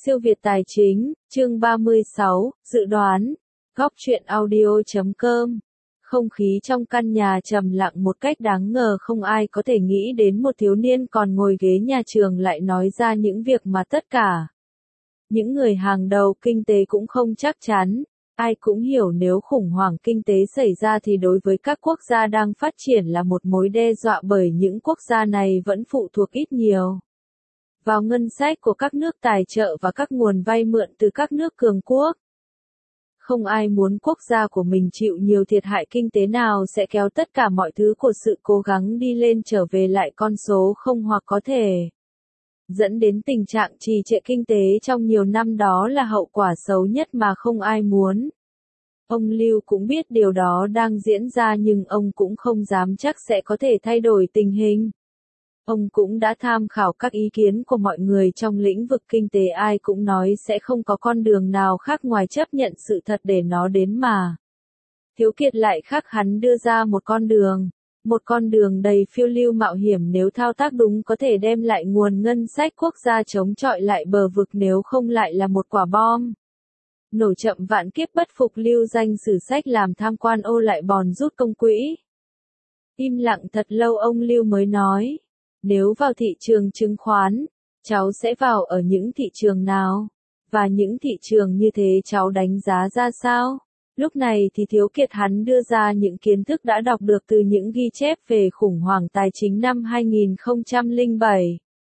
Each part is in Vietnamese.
Siêu Việt Tài Chính, chương 36, dự đoán. Góc truyện audio.com. Không khí trong căn nhà trầm lặng một cách đáng ngờ, không ai có thể nghĩ đến một thiếu niên còn ngồi ghế nhà trường lại nói ra những việc mà tất cả những người hàng đầu kinh tế cũng không chắc chắn. Ai cũng hiểu nếu khủng hoảng kinh tế xảy ra thì đối với các quốc gia đang phát triển là một mối đe dọa, bởi những quốc gia này vẫn phụ thuộc ít nhiều vào ngân sách của các nước tài trợ và các nguồn vay mượn từ các nước cường quốc. Không ai muốn quốc gia của mình chịu nhiều thiệt hại kinh tế nào sẽ kéo tất cả mọi thứ của sự cố gắng đi lên trở về lại con số không, hoặc có thể dẫn đến tình trạng trì trệ kinh tế trong nhiều năm. Đó là hậu quả xấu nhất mà không ai muốn. Ông Lưu cũng biết điều đó đang diễn ra, nhưng ông cũng không dám chắc sẽ có thể thay đổi tình hình. Ông cũng đã tham khảo các ý kiến của mọi người trong lĩnh vực kinh tế, ai cũng nói sẽ không có con đường nào khác ngoài chấp nhận sự thật để nó đến mà. Thiếu Kiệt lại khác hắn đưa ra một con đường đầy phiêu lưu mạo hiểm. Nếu thao tác đúng có thể đem lại nguồn ngân sách quốc gia chống chọi lại bờ vực, nếu không lại là một quả bom nổ chậm vạn kiếp bất phục, lưu danh sử sách làm tham quan ô lại bòn rút công quỹ. Im lặng thật lâu ông Lưu mới nói: nếu vào thị trường chứng khoán, cháu sẽ vào ở những thị trường nào? Và những thị trường như thế cháu đánh giá ra sao? Lúc này thì Thiếu Kiệt hắn đưa ra những kiến thức đã đọc được từ những ghi chép về khủng hoảng tài chính năm 2007.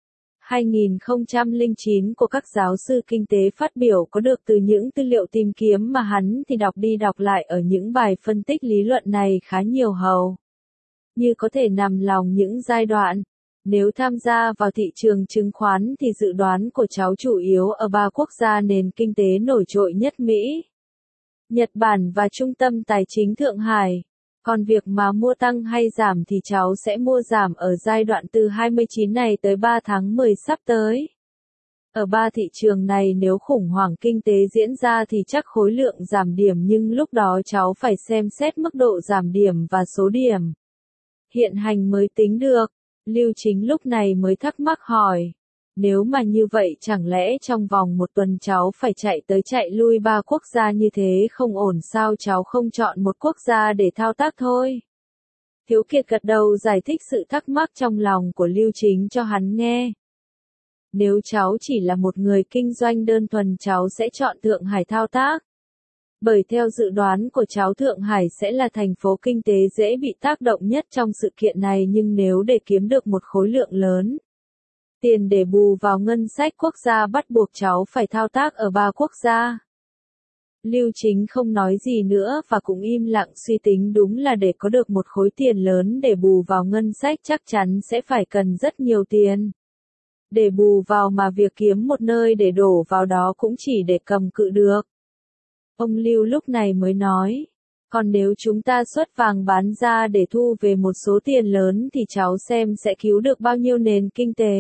2009 của các giáo sư kinh tế, phát biểu có được từ những tư liệu tìm kiếm mà hắn thì đọc đi đọc lại ở những bài phân tích lý luận này khá nhiều, hầu như có thể nằm lòng những giai đoạn. Nếu tham gia vào thị trường chứng khoán thì dự đoán của cháu chủ yếu ở 3 quốc gia nền kinh tế nổi trội nhất: Mỹ, Nhật Bản và Trung tâm Tài chính Thượng Hải. Còn việc mà mua tăng hay giảm thì cháu sẽ mua giảm ở giai đoạn từ 29 này tới 3 tháng 10 sắp tới. Ở 3 thị trường này nếu khủng hoảng kinh tế diễn ra thì chắc khối lượng giảm điểm, nhưng lúc đó cháu phải xem xét mức độ giảm điểm và số điểm hiện hành mới tính được. Lưu Chính lúc này mới thắc mắc hỏi: nếu mà như vậy chẳng lẽ trong vòng một tuần cháu phải chạy tới chạy lui 3 quốc gia như thế không ổn sao? Cháu không chọn một quốc gia để thao tác thôi? Thiếu Kiệt gật đầu giải thích sự thắc mắc trong lòng của Lưu Chính cho hắn nghe. Nếu cháu chỉ là một người kinh doanh đơn thuần, cháu sẽ chọn Thượng Hải thao tác. Bởi theo dự đoán của cháu, Thượng Hải sẽ là thành phố kinh tế dễ bị tác động nhất trong sự kiện này, nhưng nếu để kiếm được một khối lượng lớn tiền để bù vào ngân sách quốc gia, bắt buộc cháu phải thao tác ở 3 quốc gia. Lưu Chính không nói gì nữa và cũng im lặng suy tính. Đúng là để có được một khối tiền lớn để bù vào ngân sách chắc chắn sẽ phải cần rất nhiều tiền để bù vào, mà việc kiếm một nơi để đổ vào đó cũng chỉ để cầm cự được. Ông Lưu lúc này mới nói: còn nếu chúng ta xuất vàng bán ra để thu về một số tiền lớn thì cháu xem sẽ cứu được bao nhiêu nền kinh tế?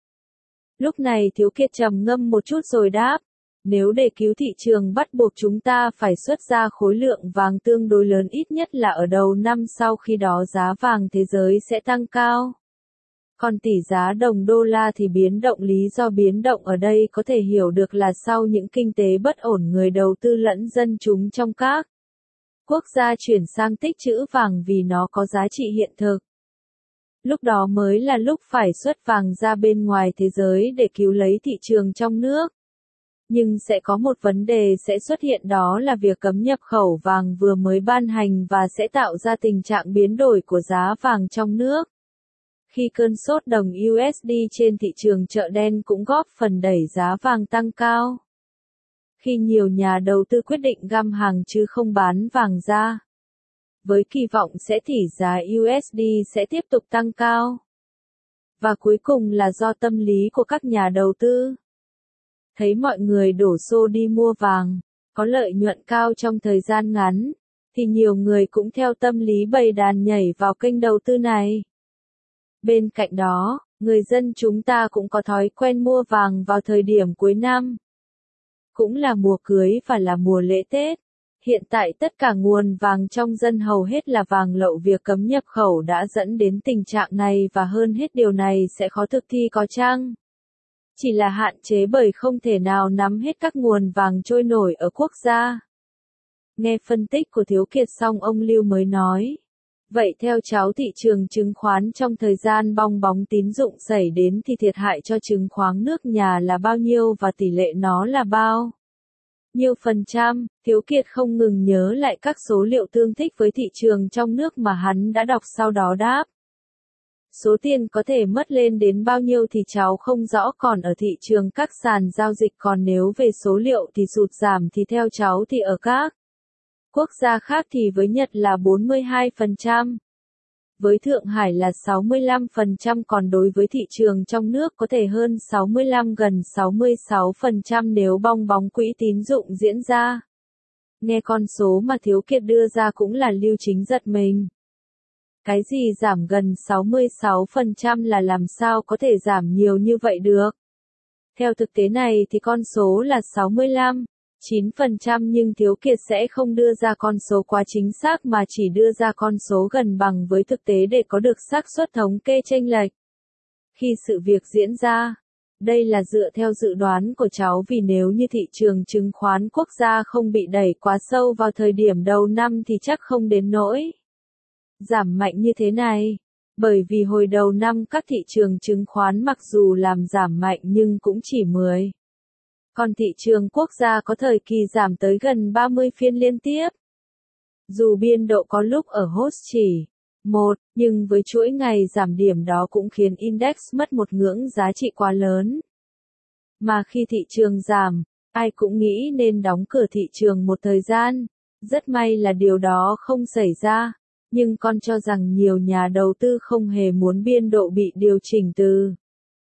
Lúc này Thiếu Kiệt trầm ngâm một chút rồi đáp: nếu để cứu thị trường bắt buộc chúng ta phải xuất ra khối lượng vàng tương đối lớn, ít nhất là ở đầu năm, sau khi đó giá vàng thế giới sẽ tăng cao. Còn tỷ giá đồng đô la thì biến động. Lý do biến động ở đây có thể hiểu được là sau những kinh tế bất ổn, người đầu tư lẫn dân chúng trong các quốc gia chuyển sang tích trữ vàng vì nó có giá trị hiện thực. Lúc đó mới là lúc phải xuất vàng ra bên ngoài thế giới để cứu lấy thị trường trong nước. Nhưng sẽ có một vấn đề sẽ xuất hiện, đó là việc cấm nhập khẩu vàng vừa mới ban hành và sẽ tạo ra tình trạng biến đổi của giá vàng trong nước. Khi cơn sốt đồng USD trên thị trường chợ đen cũng góp phần đẩy giá vàng tăng cao. Khi nhiều nhà đầu tư quyết định găm hàng chứ không bán vàng ra, với kỳ vọng sẽ tỷ giá USD sẽ tiếp tục tăng cao. Và cuối cùng là do tâm lý của các nhà đầu tư. Thấy mọi người đổ xô đi mua vàng, có lợi nhuận cao trong thời gian ngắn, thì nhiều người cũng theo tâm lý bầy đàn nhảy vào kênh đầu tư này. Bên cạnh đó, người dân chúng ta cũng có thói quen mua vàng vào thời điểm cuối năm. Cũng là mùa cưới và là mùa lễ Tết. Hiện tại tất cả nguồn vàng trong dân hầu hết là vàng lậu. Việc cấm nhập khẩu đã dẫn đến tình trạng này, và hơn hết điều này sẽ khó thực thi có chăng? Chỉ là hạn chế bởi không thể nào nắm hết các nguồn vàng trôi nổi ở quốc gia. Nghe phân tích của Thiếu Kiệt xong ông Lưu mới nói. Vậy theo cháu thị trường chứng khoán trong thời gian bong bóng tín dụng xảy đến thì thiệt hại cho chứng khoán nước nhà là bao nhiêu và tỷ lệ nó là bao nhiêu %? Thiếu Kiệt không ngừng nhớ lại các số liệu tương thích với thị trường trong nước mà hắn đã đọc sau đó đáp. Số tiền có thể mất lên đến bao nhiêu thì cháu không rõ, còn ở thị trường các sàn giao dịch, còn nếu về số liệu thì sụt giảm thì theo cháu thì ở các quốc gia khác thì với Nhật là 42%, với Thượng Hải là 65%, còn đối với thị trường trong nước có thể hơn 65 gần 66% nếu bong bóng quỹ tín dụng diễn ra. Nghe con số mà Thiếu Kiệt đưa ra cũng là Lưu Chính giật mình. Cái gì giảm gần 66% là làm sao có thể giảm nhiều như vậy được? Theo thực tế này thì con số là 65,9%, nhưng Thiếu Kiệt sẽ không đưa ra con số quá chính xác mà chỉ đưa ra con số gần bằng với thực tế để có được xác suất thống kê chênh lệch. Khi sự việc diễn ra, đây là dựa theo dự đoán của cháu, vì nếu như thị trường chứng khoán quốc gia không bị đẩy quá sâu vào thời điểm đầu năm thì chắc không đến nỗi giảm mạnh như thế này. Bởi vì hồi đầu năm các thị trường chứng khoán mặc dù làm giảm mạnh nhưng cũng chỉ 10. Còn thị trường quốc gia có thời kỳ giảm tới gần 30 phiên liên tiếp. Dù biên độ có lúc ở host chỉ 1, nhưng với chuỗi ngày giảm điểm đó cũng khiến index mất một ngưỡng giá trị quá lớn. Mà khi thị trường giảm, ai cũng nghĩ nên đóng cửa thị trường một thời gian. Rất may là điều đó không xảy ra. Nhưng con cho rằng nhiều nhà đầu tư không hề muốn biên độ bị điều chỉnh từ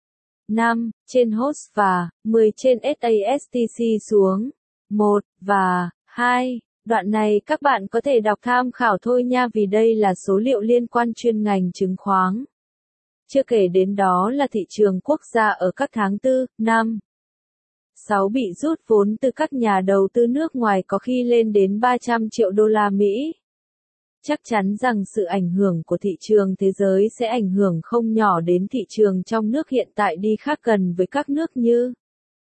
5 trên host và 10 trên SASTC xuống 1 và 2. Đoạn này các bạn có thể đọc tham khảo thôi nha, vì đây là số liệu liên quan chuyên ngành chứng khoán. Chưa kể đến đó là thị trường quốc gia ở các tháng 4, 5, 6 bị rút vốn từ các nhà đầu tư nước ngoài có khi lên đến 300 triệu đô la Mỹ. Chắc chắn rằng sự ảnh hưởng của thị trường thế giới sẽ ảnh hưởng không nhỏ đến thị trường trong nước hiện tại đi khác gần với các nước như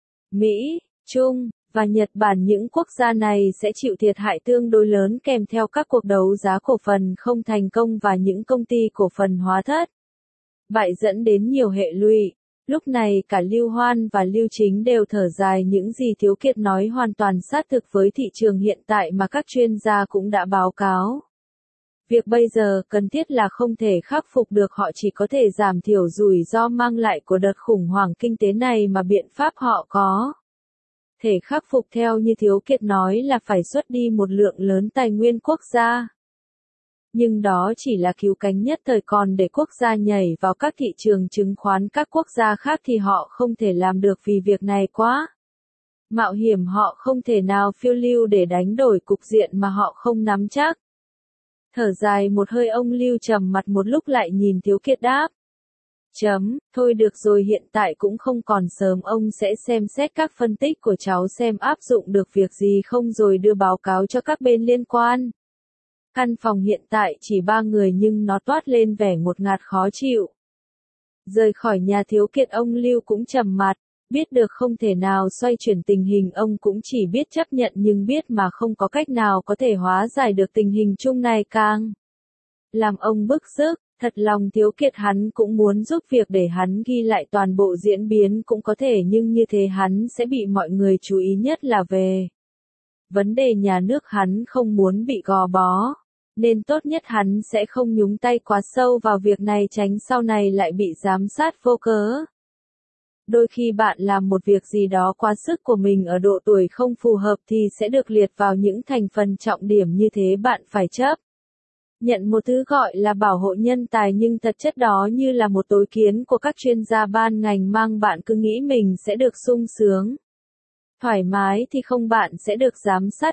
Mỹ, Trung và Nhật Bản. Những quốc gia này sẽ chịu thiệt hại tương đối lớn kèm theo các cuộc đấu giá cổ phần không thành công và những công ty cổ phần hóa thất bại dẫn đến nhiều hệ lụy. Lúc này cả Lưu Hoan và Lưu Chính đều thở dài, những gì Thiếu Kiệt nói hoàn toàn sát thực với thị trường hiện tại mà các chuyên gia cũng đã báo cáo. Việc bây giờ cần thiết là không thể khắc phục được, họ chỉ có thể giảm thiểu rủi ro mang lại của đợt khủng hoảng kinh tế này, mà biện pháp họ có thể khắc phục theo như Thiếu Kiệt nói là phải xuất đi một lượng lớn tài nguyên quốc gia. Nhưng đó chỉ là cứu cánh nhất thời, còn để quốc gia nhảy vào các thị trường chứng khoán các quốc gia khác thì họ không thể làm được, vì việc này quá mạo hiểm, họ không thể nào phiêu lưu để đánh đổi cục diện mà họ không nắm chắc. Thở dài một hơi, ông Lưu trầm mặt một lúc lại nhìn Thiếu Kiệt đáp. Thôi được rồi, hiện tại cũng không còn sớm, ông sẽ xem xét các phân tích của cháu xem áp dụng được việc gì không rồi đưa báo cáo cho các bên liên quan. Căn phòng hiện tại chỉ 3 người nhưng nó toát lên vẻ ngột ngạt khó chịu. Rời khỏi nhà Thiếu Kiệt, ông Lưu cũng trầm mặt. Biết được không thể nào xoay chuyển tình hình, ông cũng chỉ biết chấp nhận, nhưng biết mà không có cách nào có thể hóa giải được tình hình chung này càng làm ông bức xúc. Thật lòng Thiếu Kiệt hắn cũng muốn giúp việc để hắn ghi lại toàn bộ diễn biến cũng có thể, nhưng như thế hắn sẽ bị mọi người chú ý, nhất là về vấn đề nhà nước, hắn không muốn bị gò bó. Nên tốt nhất hắn sẽ không nhúng tay quá sâu vào việc này, tránh sau này lại bị giám sát vô cớ. Đôi khi bạn làm một việc gì đó quá sức của mình ở độ tuổi không phù hợp thì sẽ được liệt vào những thành phần trọng điểm, như thế bạn phải chấp nhận một thứ gọi là bảo hộ nhân tài, nhưng thật chất đó như là một tối kiến của các chuyên gia ban ngành mang bạn cứ nghĩ mình sẽ được sung sướng, thoải mái thì không, bạn sẽ được giám sát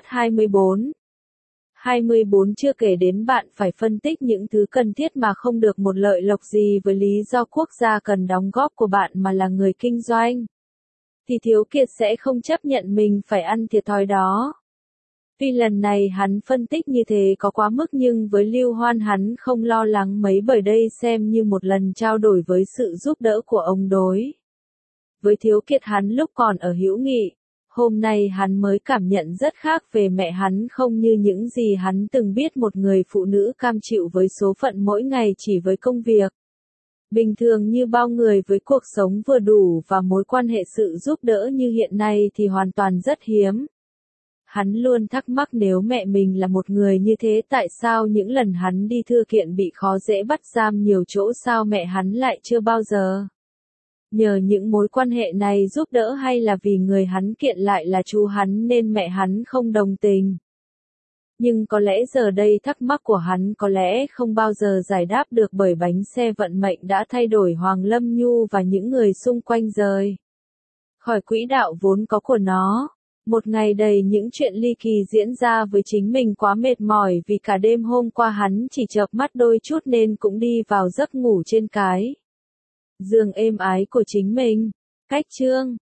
24/24, chưa kể đến bạn phải phân tích những thứ cần thiết mà không được một lợi lộc gì với lý do quốc gia cần đóng góp của bạn mà là người kinh doanh. Thì Thiếu Kiệt sẽ không chấp nhận mình phải ăn thiệt thòi đó. Tuy lần này hắn phân tích như thế có quá mức, nhưng với Lưu Hoan hắn không lo lắng mấy, bởi đây xem như một lần trao đổi với sự giúp đỡ của ông đối với Thiếu Kiệt hắn lúc còn ở Hữu Nghị. Hôm nay hắn mới cảm nhận rất khác về mẹ hắn, không như những gì hắn từng biết, một người phụ nữ cam chịu với số phận mỗi ngày chỉ với công việc. Bình thường như bao người với cuộc sống vừa đủ và mối quan hệ sự giúp đỡ như hiện nay thì hoàn toàn rất hiếm. Hắn luôn thắc mắc nếu mẹ mình là một người như thế tại sao những lần hắn đi thư kiện bị khó dễ bắt giam nhiều chỗ sao mẹ hắn lại chưa bao giờ nhờ những mối quan hệ này giúp đỡ, hay là vì người hắn kiện lại là chú hắn nên mẹ hắn không đồng tình. Nhưng có lẽ giờ đây thắc mắc của hắn có lẽ không bao giờ giải đáp được, bởi bánh xe vận mệnh đã thay đổi Hoàng Lâm Nhu và những người xung quanh rời khỏi quỹ đạo vốn có của nó. Một ngày đầy những chuyện ly kỳ diễn ra với chính mình quá mệt mỏi vì cả đêm hôm qua hắn chỉ chợp mắt đôi chút nên cũng đi vào giấc ngủ trên cái giường êm ái của chính mình. Cách chương